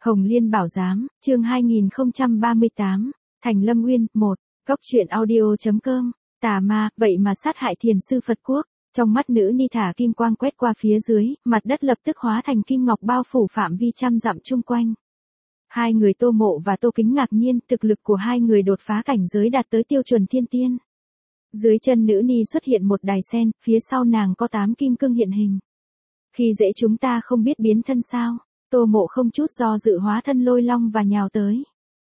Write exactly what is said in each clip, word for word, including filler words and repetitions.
Hồng Liên Bảo Giám, chương hai nghìn không trăm ba mươi tám, Thành Lâm Uyên, một, Góc truyện audio.com, tà ma, vậy mà sát hại thiền sư Phật quốc. Trong mắt nữ ni thả kim quang quét qua phía dưới, mặt đất lập tức hóa thành kim ngọc bao phủ phạm vi trăm dặm chung quanh. Hai người Tô Mộ và Tô Kính ngạc nhiên, thực lực của hai người đột phá cảnh giới đạt tới tiêu chuẩn thiên tiên. Dưới chân nữ ni xuất hiện một đài sen, phía sau nàng có tám kim cương hiện hình. Khi dễ chúng ta không biết biến thân sao? Tô Mộ không chút do dự hóa thân lôi long và nhào tới.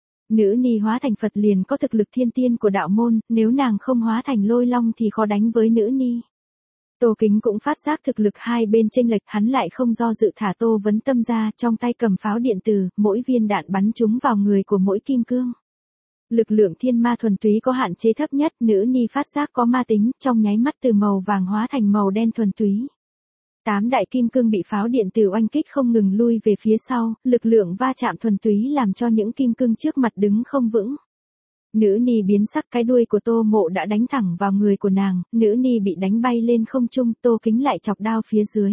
Nữ ni hóa thành Phật liền có thực lực thiên tiên của đạo môn, nếu nàng không hóa thành lôi long thì khó đánh với nữ ni. Tô Kính cũng phát giác thực lực hai bên chênh lệch, hắn lại không do dự thả Tô Vấn Tâm ra, trong tay cầm pháo điện tử, mỗi viên đạn bắn trúng vào người của mỗi kim cương. Lực lượng thiên ma thuần túy có hạn chế thấp nhất, nữ ni phát giác có ma tính, trong nháy mắt từ màu vàng hóa thành màu đen thuần túy. Tám đại kim cương bị pháo điện tử oanh kích không ngừng lui về phía sau, lực lượng va chạm thuần túy làm cho những kim cương trước mặt đứng không vững. Nữ ni biến sắc, cái đuôi của Tô Mộ đã đánh thẳng vào người của nàng, nữ ni bị đánh bay lên không trung, Tô Kính lại chọc đao phía dưới.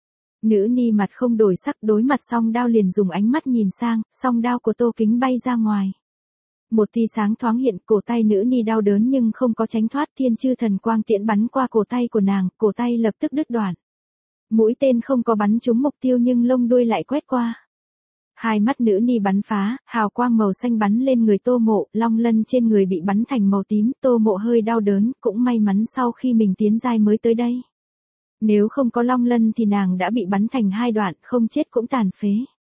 Nữ ni mặt không đổi sắc, đối mặt song đao liền dùng ánh mắt nhìn sang, song đao của Tô Kính bay ra ngoài. Một tia sáng thoáng hiện, cổ tay nữ ni đau đớn nhưng không có tránh thoát, thiên chư thần quang tiễn bắn qua cổ tay của nàng, cổ tay lập tức đứt đoạn. Mũi tên không có bắn trúng mục tiêu nhưng lông đuôi lại quét qua. Hai mắt nữ ni bắn phá, hào quang màu xanh bắn lên người Tô Mộ, long lân trên người bị bắn thành màu tím, Tô Mộ hơi đau đớn, cũng may mắn sau khi mình tiến giai mới tới đây. Nếu không có long lân thì nàng đã bị bắn thành hai đoạn, không chết cũng tàn phế.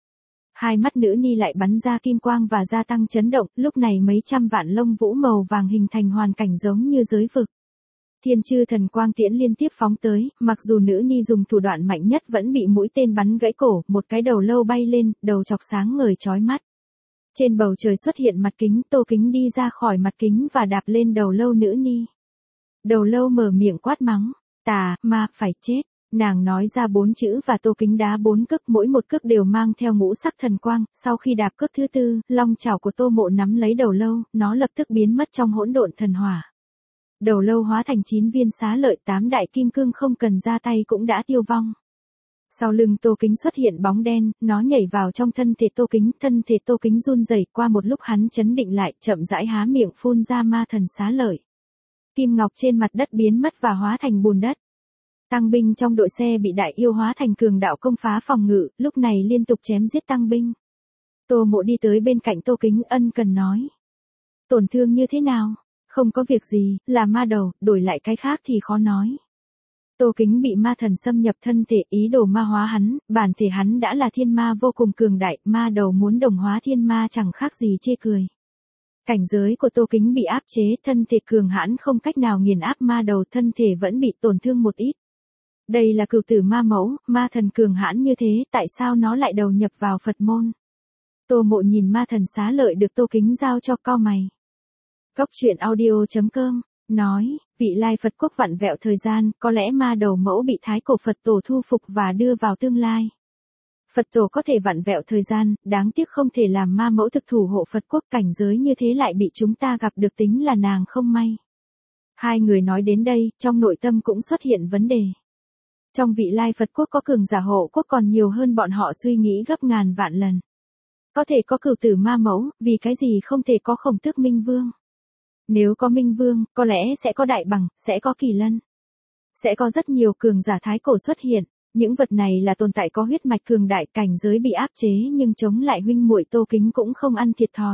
Hai mắt nữ ni lại bắn ra kim quang và gia tăng chấn động, lúc này mấy trăm vạn lông vũ màu vàng hình thành hoàn cảnh giống như giới vực. Thiên chư thần quang tiễn liên tiếp phóng tới, mặc dù nữ ni dùng thủ đoạn mạnh nhất vẫn bị mũi tên bắn gãy cổ, một cái đầu lâu bay lên, đầu chọc sáng ngời chói mắt. Trên bầu trời xuất hiện mặt kính, Tô Kính đi ra khỏi mặt kính và đạp lên đầu lâu nữ ni. Đầu lâu mở miệng quát mắng, tà, ma, phải chết. Nàng nói ra bốn chữ và Tô Kính đá bốn cước, mỗi một cước đều mang theo ngũ sắc thần quang, sau khi đạp cước thứ tư, long chảo của Tô Mộ nắm lấy đầu lâu, nó lập tức biến mất trong hỗn độn thần hỏa. Đầu lâu hóa thành chín viên xá lợi, tám đại kim cương không cần ra tay cũng đã tiêu vong. Sau lưng Tô Kính xuất hiện bóng đen, nó nhảy vào trong thân thể Tô Kính, thân thể Tô Kính run rẩy, qua một lúc hắn chấn định lại, chậm rãi há miệng phun ra ma thần xá lợi. Kim ngọc trên mặt đất biến mất và hóa thành bùn đất. Tăng binh trong đội xe bị đại yêu hóa thành cường đạo công phá phòng ngự, lúc này liên tục chém giết tăng binh. Tô Mộ đi tới bên cạnh Tô Kính ân cần nói. Tổn thương như thế nào? Không có việc gì, là ma đầu, đổi lại cái khác thì khó nói. Tô Kính bị ma thần xâm nhập thân thể, ý đồ ma hóa hắn, bản thể hắn đã là thiên ma vô cùng cường đại, ma đầu muốn đồng hóa thiên ma chẳng khác gì chê cười. Cảnh giới của Tô Kính bị áp chế, thân thể cường hãn không cách nào nghiền áp ma đầu, thân thể vẫn bị tổn thương một ít. Đây là cửu tử ma mẫu, ma thần cường hãn như thế, tại sao nó lại đầu nhập vào Phật môn? Tô Mộ nhìn ma thần xá lợi được Tô Kính giao cho, cau mày. Góc truyện audio.com, nói, vị lai Phật quốc vặn vẹo thời gian, có lẽ ma đầu mẫu bị thái cổ Phật tổ thu phục và đưa vào tương lai. Phật tổ có thể vặn vẹo thời gian, đáng tiếc không thể làm ma mẫu thực thủ hộ Phật quốc, cảnh giới như thế lại bị chúng ta gặp được, tính là nàng không may. Hai người nói đến đây, trong nội tâm cũng xuất hiện vấn đề. Trong vị lai Phật quốc có cường giả hộ quốc còn nhiều hơn bọn họ suy nghĩ gấp ngàn vạn lần. Có thể có cửu tử ma mẫu, vì cái gì không thể có Khổng Tước Minh Vương? Nếu có Minh Vương, có lẽ sẽ có Đại Bằng, sẽ có Kỳ Lân. Sẽ có rất nhiều cường giả thái cổ xuất hiện, những vật này là tồn tại có huyết mạch cường đại, cảnh giới bị áp chế nhưng chống lại huynh muội Tô Kính cũng không ăn thiệt thòi.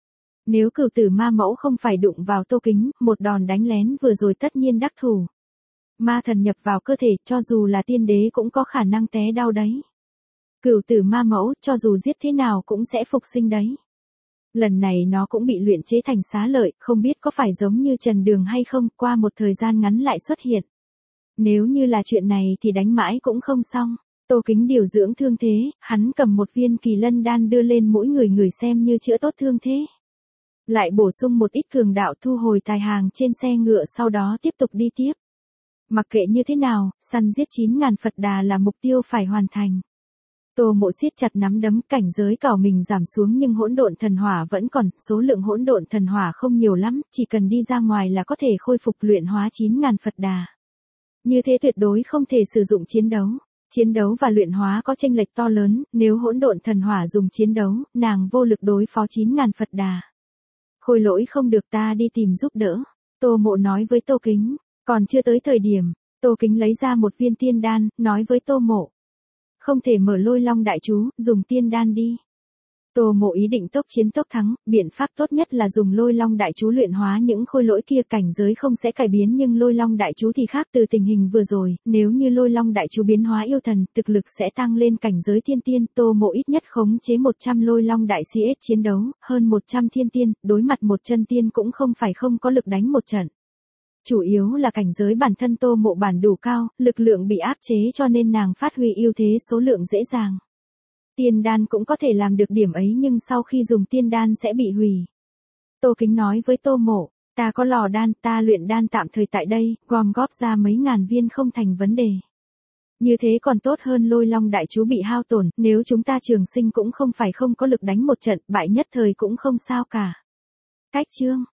Nếu cửu tử ma mẫu không phải đụng vào Tô Kính, một đòn đánh lén vừa rồi tất nhiên đắc thủ. Ma thần nhập vào cơ thể, cho dù là tiên đế cũng có khả năng té đau đấy. Cửu tử ma mẫu, cho dù giết thế nào cũng sẽ phục sinh đấy. Lần này nó cũng bị luyện chế thành xá lợi, không biết có phải giống như Trần Đường hay không, qua một thời gian ngắn lại xuất hiện. Nếu như là chuyện này thì đánh mãi cũng không xong. Tô Kính điều dưỡng thương thế, hắn cầm một viên kỳ lân đan đưa lên mỗi người người xem như chữa tốt thương thế. Lại bổ sung một ít cường đạo, thu hồi tài hàng trên xe ngựa, sau đó tiếp tục đi tiếp. Mặc kệ như thế nào, săn giết chín ngàn Phật đà là mục tiêu phải hoàn thành. Tô Mộ siết chặt nắm đấm, cảnh giới cảo mình giảm xuống nhưng hỗn độn thần hỏa vẫn còn, số lượng hỗn độn thần hỏa không nhiều lắm, chỉ cần đi ra ngoài là có thể khôi phục luyện hóa chín ngàn Phật đà. Như thế tuyệt đối không thể sử dụng chiến đấu. Chiến đấu và luyện hóa có chênh lệch to lớn, nếu hỗn độn thần hỏa dùng chiến đấu, nàng vô lực đối phó chín ngàn Phật Đà. Khôi lỗi không được, ta đi tìm giúp đỡ. Tô Mộ nói với Tô Kính, còn chưa tới thời điểm. Tô Kính lấy ra một viên tiên đan, nói với Tô Mộ. Không thể mở Lôi Long đại chú, dùng tiên đan đi. Tô Mộ ý định tốc chiến tốc thắng, biện pháp tốt nhất là dùng Lôi Long đại chú luyện hóa những khôi lỗi kia, cảnh giới không sẽ cải biến nhưng Lôi Long đại chú thì khác. Từ tình hình vừa rồi, nếu như Lôi Long đại chú biến hóa yêu thần, thực lực sẽ tăng lên cảnh giới thiên tiên. Tô Mộ ít nhất khống chế một trăm Lôi Long đại xê ét chiến đấu, hơn một trăm thiên tiên, đối mặt một chân tiên cũng không phải không có lực đánh một trận. Chủ yếu là cảnh giới bản thân Tô Mộ bản đủ cao, lực lượng bị áp chế cho nên nàng phát huy ưu thế số lượng dễ dàng. Tiên đan cũng có thể làm được điểm ấy nhưng sau khi dùng tiên đan sẽ bị hủy. Tô Kính nói với Tô Mộ, ta có lò đan, ta luyện đan tạm thời tại đây, gom góp ra mấy ngàn viên không thành vấn đề. Như thế còn tốt hơn Lôi Long đại chú bị hao tổn, nếu chúng ta trường sinh cũng không phải không có lực đánh một trận, bại nhất thời cũng không sao cả. Cách chương